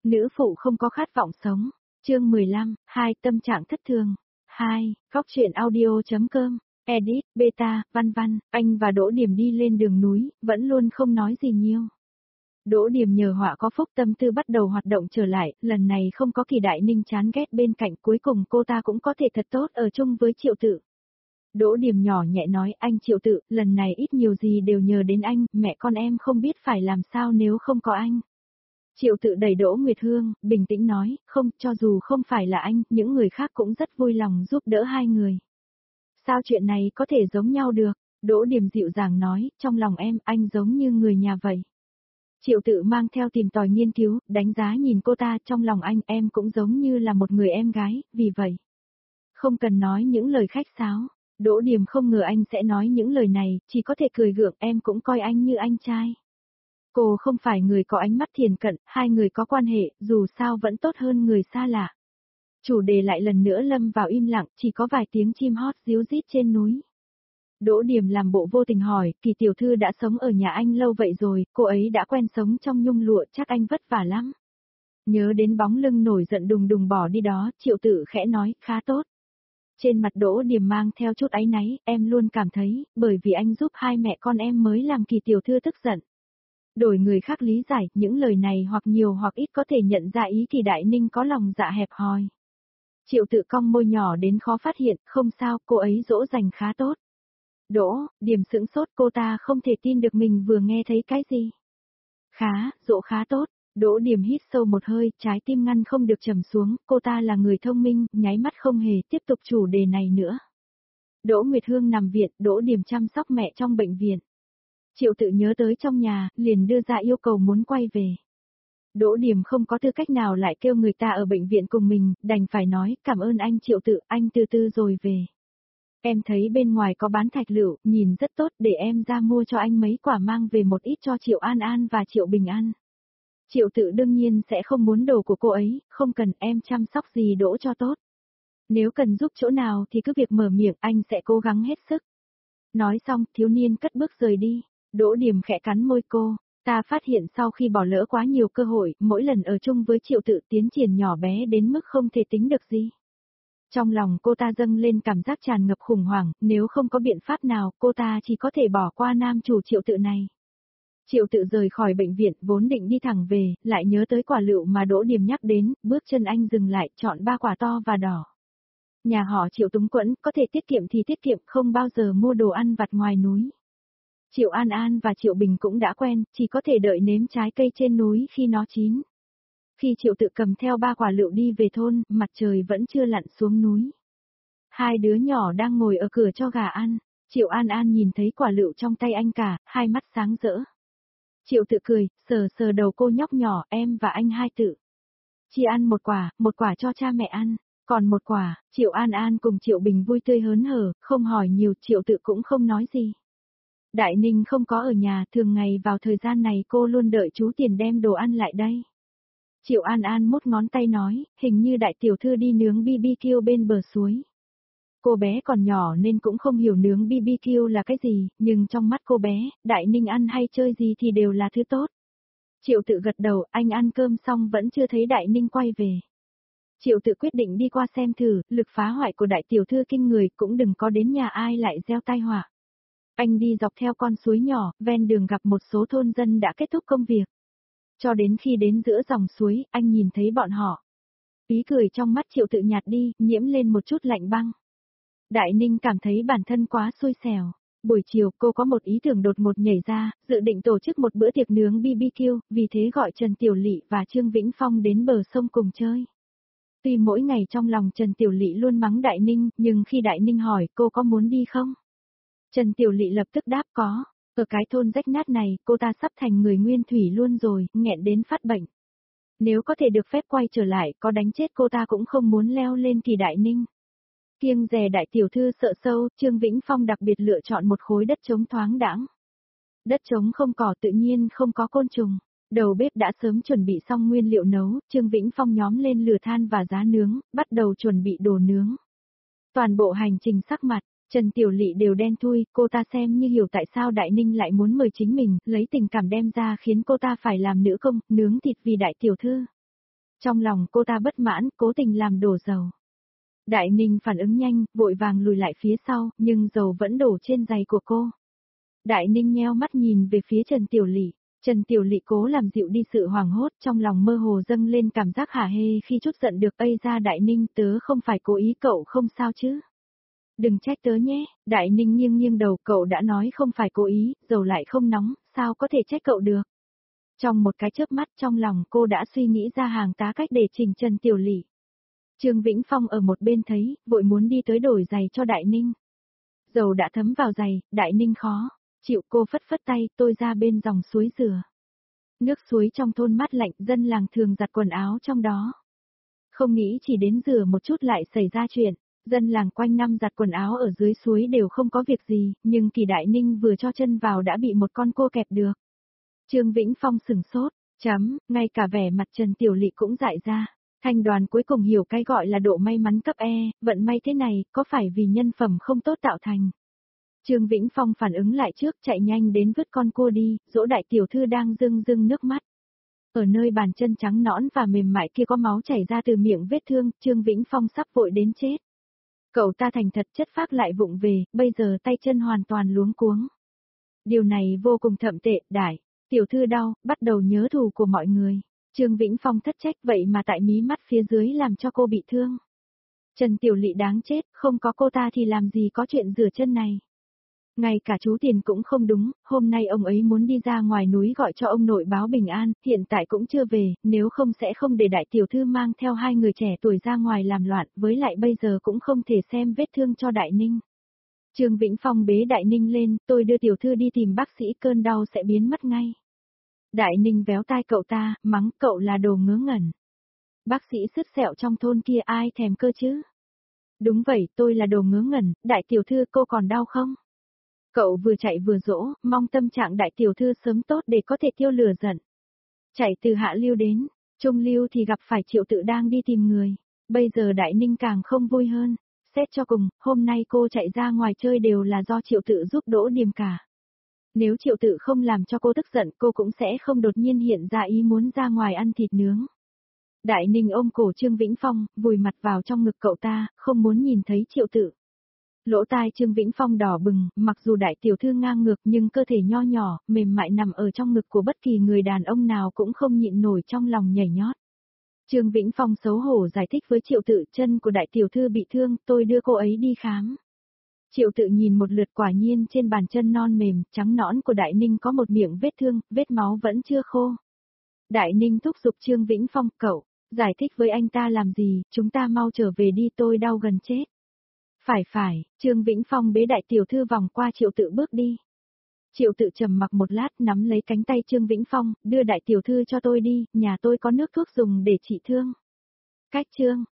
Nữ phụ không có khát vọng sống. Chương 15, 2 tâm trạng thất thường. 2, góc truyện audio.com. Edit, beta, văn văn, anh và Đỗ Điểm đi lên đường núi, vẫn luôn không nói gì nhiều. Đỗ Điểm nhờ họa có phúc tâm tư bắt đầu hoạt động trở lại, lần này không có Kỳ Đại Ninh chán ghét bên cạnh, cuối cùng cô ta cũng có thể thật tốt ở chung với Triệu Tự. Đỗ Điểm nhỏ nhẹ nói, anh Triệu Tự, lần này ít nhiều gì đều nhờ đến anh, mẹ con em không biết phải làm sao nếu không có anh. Triệu Tự đẩy Đỗ Nguyệt Hương, bình tĩnh nói, không, cho dù không phải là anh, những người khác cũng rất vui lòng giúp đỡ hai người. Sao chuyện này có thể giống nhau được? Đỗ Điểm dịu dàng nói, trong lòng em, anh giống như người nhà vậy. Triệu Tự mang theo tìm tòi nghiên cứu, đánh giá nhìn cô ta, trong lòng anh, em cũng giống như là một người em gái, vì vậy. Không cần nói những lời khách sáo. Đỗ Điểm không ngờ anh sẽ nói những lời này, chỉ có thể cười gượng, em cũng coi anh như anh trai. Cô không phải người có ánh mắt thiền cận, hai người có quan hệ, dù sao vẫn tốt hơn người xa lạ. Chủ đề lại lần nữa lâm vào im lặng, chỉ có vài tiếng chim hót ríu rít trên núi. Đỗ Điểm làm bộ vô tình hỏi, Kỳ tiểu thư đã sống ở nhà anh lâu vậy rồi, cô ấy đã quen sống trong nhung lụa, chắc anh vất vả lắm. Nhớ đến bóng lưng nổi giận đùng đùng bỏ đi đó, Triệu Tự khẽ nói, khá tốt. Trên mặt Đỗ Điểm mang theo chút áy náy, em luôn cảm thấy, bởi vì anh giúp hai mẹ con em mới làm Kỳ tiểu thư tức giận. Đổi người khác lý giải, những lời này hoặc nhiều hoặc ít có thể nhận ra ý Kỳ Đại Ninh có lòng dạ hẹp hòi. Triệu Tự cong môi nhỏ đến khó phát hiện, không sao, cô ấy dỗ dành khá tốt. Đỗ Điểm sững sốt, cô ta không thể tin được mình vừa nghe thấy cái gì. Dỗ khá tốt. Đỗ Điểm hít sâu một hơi, trái tim ngăn không được trầm xuống, cô ta là người thông minh, nháy mắt không hề tiếp tục chủ đề này nữa. Đỗ Nguyệt Hương nằm viện, Đỗ Điểm chăm sóc mẹ trong bệnh viện. Triệu Tự nhớ tới trong nhà, liền đưa ra yêu cầu muốn quay về. Đỗ Điểm không có tư cách nào lại kêu người ta ở bệnh viện cùng mình, đành phải nói, cảm ơn anh Triệu Tự, anh từ từ rồi về. Em thấy bên ngoài có bán thạch lựu, nhìn rất tốt, để em ra mua cho anh mấy quả mang về một ít cho Triệu An An và Triệu Bình ăn. Triệu Tự đương nhiên sẽ không muốn đồ của cô ấy, không cần, em chăm sóc gì Đỗ cho tốt. Nếu cần giúp chỗ nào thì cứ việc mở miệng, anh sẽ cố gắng hết sức. Nói xong, thiếu niên cất bước rời đi. Đỗ Điểm khẽ cắn môi cô, ta phát hiện sau khi bỏ lỡ quá nhiều cơ hội, mỗi lần ở chung với Triệu Tự tiến triển nhỏ bé đến mức không thể tính được gì. Trong lòng cô ta dâng lên cảm giác tràn ngập khủng hoảng, nếu không có biện pháp nào, cô ta chỉ có thể bỏ qua nam chủ Triệu Tự này. Triệu Tự rời khỏi bệnh viện, vốn định đi thẳng về, lại nhớ tới quả lựu mà Đỗ Điểm nhắc đến, bước chân anh dừng lại, chọn 3 quả to và đỏ. Nhà họ Triệu túng quẫn, có thể tiết kiệm thì tiết kiệm, không bao giờ mua đồ ăn vặt ngoài núi. Triệu An An và Triệu Bình cũng đã quen, chỉ có thể đợi nếm trái cây trên núi khi nó chín. Khi Triệu Tự cầm theo 3 quả lựu đi về thôn, mặt trời vẫn chưa lặn xuống núi. Hai đứa nhỏ đang ngồi ở cửa cho gà ăn. Triệu An An nhìn thấy quả lựu trong tay anh cả, hai mắt sáng rỡ. Triệu Tự cười, sờ sờ đầu cô nhóc nhỏ, em và anh hai tự. Chỉ ăn một quả cho cha mẹ ăn. Còn một quả, Triệu An An cùng Triệu Bình vui tươi hớn hở, không hỏi nhiều, Triệu Tự cũng không nói gì. Đại Ninh không có ở nhà, thường ngày vào thời gian này cô luôn đợi chú Tiền đem đồ ăn lại đây. Triệu An An mút ngón tay nói, hình như đại tiểu thư đi nướng BBQ bên bờ suối. Cô bé còn nhỏ nên cũng không hiểu nướng BBQ là cái gì, nhưng trong mắt cô bé, Đại Ninh ăn hay chơi gì thì đều là thứ tốt. Triệu Tự gật đầu, anh ăn cơm xong vẫn chưa thấy Đại Ninh quay về. Triệu Tự quyết định đi qua xem thử, lực phá hoại của đại tiểu thư kinh người, cũng đừng có đến nhà ai lại gieo tai họa. Anh đi dọc theo con suối nhỏ, ven đường gặp một số thôn dân đã kết thúc công việc. Cho đến khi đến giữa dòng suối, anh nhìn thấy bọn họ. Ý cười trong mắt Triệu Tự nhạt đi, nhiễm lên một chút lạnh băng. Đại Ninh cảm thấy bản thân quá xui xẻo. Buổi chiều cô có một ý tưởng đột ngột nhảy ra, dự định tổ chức một bữa tiệc nướng BBQ, vì thế gọi Trần Tiểu Lị và Trương Vĩnh Phong đến bờ sông cùng chơi. Tuy mỗi ngày trong lòng Trần Tiểu Lị luôn mắng Đại Ninh, nhưng khi Đại Ninh hỏi cô có muốn đi không? Trần Tiểu Lị lập tức đáp có. Ở cái thôn rách nát này, cô ta sắp thành người nguyên thủy luôn rồi, nghẹn đến phát bệnh. Nếu có thể được phép quay trở lại, có đánh chết cô ta cũng không muốn leo lên Kỳ Đại Ninh. Kiêng dè đại tiểu thư sợ sâu, Trương Vĩnh Phong đặc biệt lựa chọn một khối đất trống thoáng đãng. Đất trống không cỏ, tự nhiên không có côn trùng. Đầu bếp đã sớm chuẩn bị xong nguyên liệu nấu, Trương Vĩnh Phong nhóm lên lửa than và giá nướng, bắt đầu chuẩn bị đồ nướng. Toàn bộ hành trình sắc mặt, Trần Tiểu Lị đều đen thui, cô ta xem như hiểu tại sao Đại Ninh lại muốn mời chính mình, lấy tình cảm đem ra khiến cô ta phải làm nữ công, nướng thịt vì đại tiểu thư. Trong lòng cô ta bất mãn, cố tình làm đổ dầu. Đại Ninh phản ứng nhanh, vội vàng lùi lại phía sau, nhưng dầu vẫn đổ trên giày của cô. Đại Ninh nheo mắt nhìn về phía Trần Tiểu Lị. Trần Tiểu Lị cố làm dịu đi sự hoảng hốt, trong lòng mơ hồ dâng lên cảm giác hả hê khi chút giận được. Ây ra Đại Ninh, tớ không phải cố ý, cậu không sao chứ? Đừng trách tớ nhé. Đại Ninh nghiêng nghiêng đầu, cậu đã nói không phải cố ý, dầu lại không nóng, sao có thể trách cậu được? Trong một cái chớp mắt, trong lòng cô đã suy nghĩ ra hàng tá cách để chỉnh Trần Tiểu Lị. Trương Vĩnh Phong ở một bên thấy, vội muốn đi tới đổi giày cho Đại Ninh. Dầu đã thấm vào giày, Đại Ninh khó chịu, cô phất phất tay, tôi ra bên dòng suối rửa. Nước suối trong thôn mát lạnh, dân làng thường giặt quần áo trong đó. Không nghĩ chỉ đến rửa một chút lại xảy ra chuyện, dân làng quanh năm giặt quần áo ở dưới suối đều không có việc gì, nhưng Kỳ Đại Ninh vừa cho chân vào đã bị một con cua kẹp được. Trương Vĩnh Phong sửng sốt, ngay cả vẻ mặt Trần Tiểu Lị cũng dại ra. Thanh Đoàn cuối cùng hiểu cái gọi là độ may mắn cấp E, vận may thế này, có phải vì nhân phẩm không tốt tạo thành. Trương Vĩnh Phong phản ứng lại trước, chạy nhanh đến vứt con cua đi, dỗ đại tiểu thư đang rưng rưng nước mắt. Ở nơi bàn chân trắng nõn và mềm mại kia có máu chảy ra từ miệng vết thương, Trương Vĩnh Phong sắp vội đến chết. Cậu ta thành thật chất phác lại vụng về, bây giờ tay chân hoàn toàn luống cuống. Điều này vô cùng thậm tệ, đại tiểu thư đau, bắt đầu nhớ thù của mọi người. Trương Vĩnh Phong thất trách, vậy mà tại mí mắt phía dưới làm cho cô bị thương. Trần Tiểu Lị đáng chết, không có cô ta thì làm gì có chuyện rửa chân này. Ngay cả chú Tiền cũng không đúng, hôm nay ông ấy muốn đi ra ngoài núi gọi cho ông nội báo bình an, hiện tại cũng chưa về, nếu không sẽ không để đại tiểu thư mang theo hai người trẻ tuổi ra ngoài làm loạn, với lại bây giờ cũng không thể xem vết thương cho Đại Ninh. Trương Vĩnh Phong bế Đại Ninh lên, tôi đưa tiểu thư đi tìm bác sĩ, cơn đau sẽ biến mất ngay. Đại Ninh véo tai cậu ta, mắng cậu là đồ ngớ ngẩn. Bác sĩ sứt sẹo trong thôn kia ai thèm cơ chứ? Đúng vậy, tôi là đồ ngớ ngẩn, đại tiểu thư cô còn đau không? Cậu vừa chạy vừa dỗ, mong tâm trạng đại tiểu thư sớm tốt để có thể tiêu lửa giận. Chạy từ Hạ Lưu đến Trung Lưu thì gặp phải Triệu Tự đang đi tìm người. Bây giờ Đại Ninh càng không vui hơn. Xét cho cùng, hôm nay cô chạy ra ngoài chơi đều là do Triệu Tự giúp Đỗ Điềm cả. Nếu Triệu Tự không làm cho cô tức giận, cô cũng sẽ không đột nhiên hiện ra ý muốn ra ngoài ăn thịt nướng. Đại Ninh ôm cổ Trương Vĩnh Phong, vùi mặt vào trong ngực cậu ta, không muốn nhìn thấy Triệu Tự. Lỗ tai Trương Vĩnh Phong đỏ bừng, mặc dù đại tiểu thư ngang ngược nhưng cơ thể nho nhỏ, mềm mại nằm ở trong ngực của bất kỳ người đàn ông nào cũng không nhịn nổi trong lòng nhảy nhót. Trương Vĩnh Phong xấu hổ giải thích với Triệu Tự, chân của đại tiểu thư bị thương, tôi đưa cô ấy đi khám. Triệu Tự nhìn một lượt, quả nhiên trên bàn chân non mềm, trắng nõn của Đại Ninh có một miệng vết thương, vết máu vẫn chưa khô. Đại Ninh thúc giục Trương Vĩnh Phong, cậu, giải thích với anh ta làm gì, chúng ta mau trở về đi, tôi đau gần chết. Phải, Trương Vĩnh Phong bế đại tiểu thư vòng qua Triệu Tự bước đi. Triệu Tự trầm mặc một lát, nắm lấy cánh tay Trương Vĩnh Phong, đưa đại tiểu thư cho tôi đi, nhà tôi có nước thuốc dùng để trị thương. Cách chương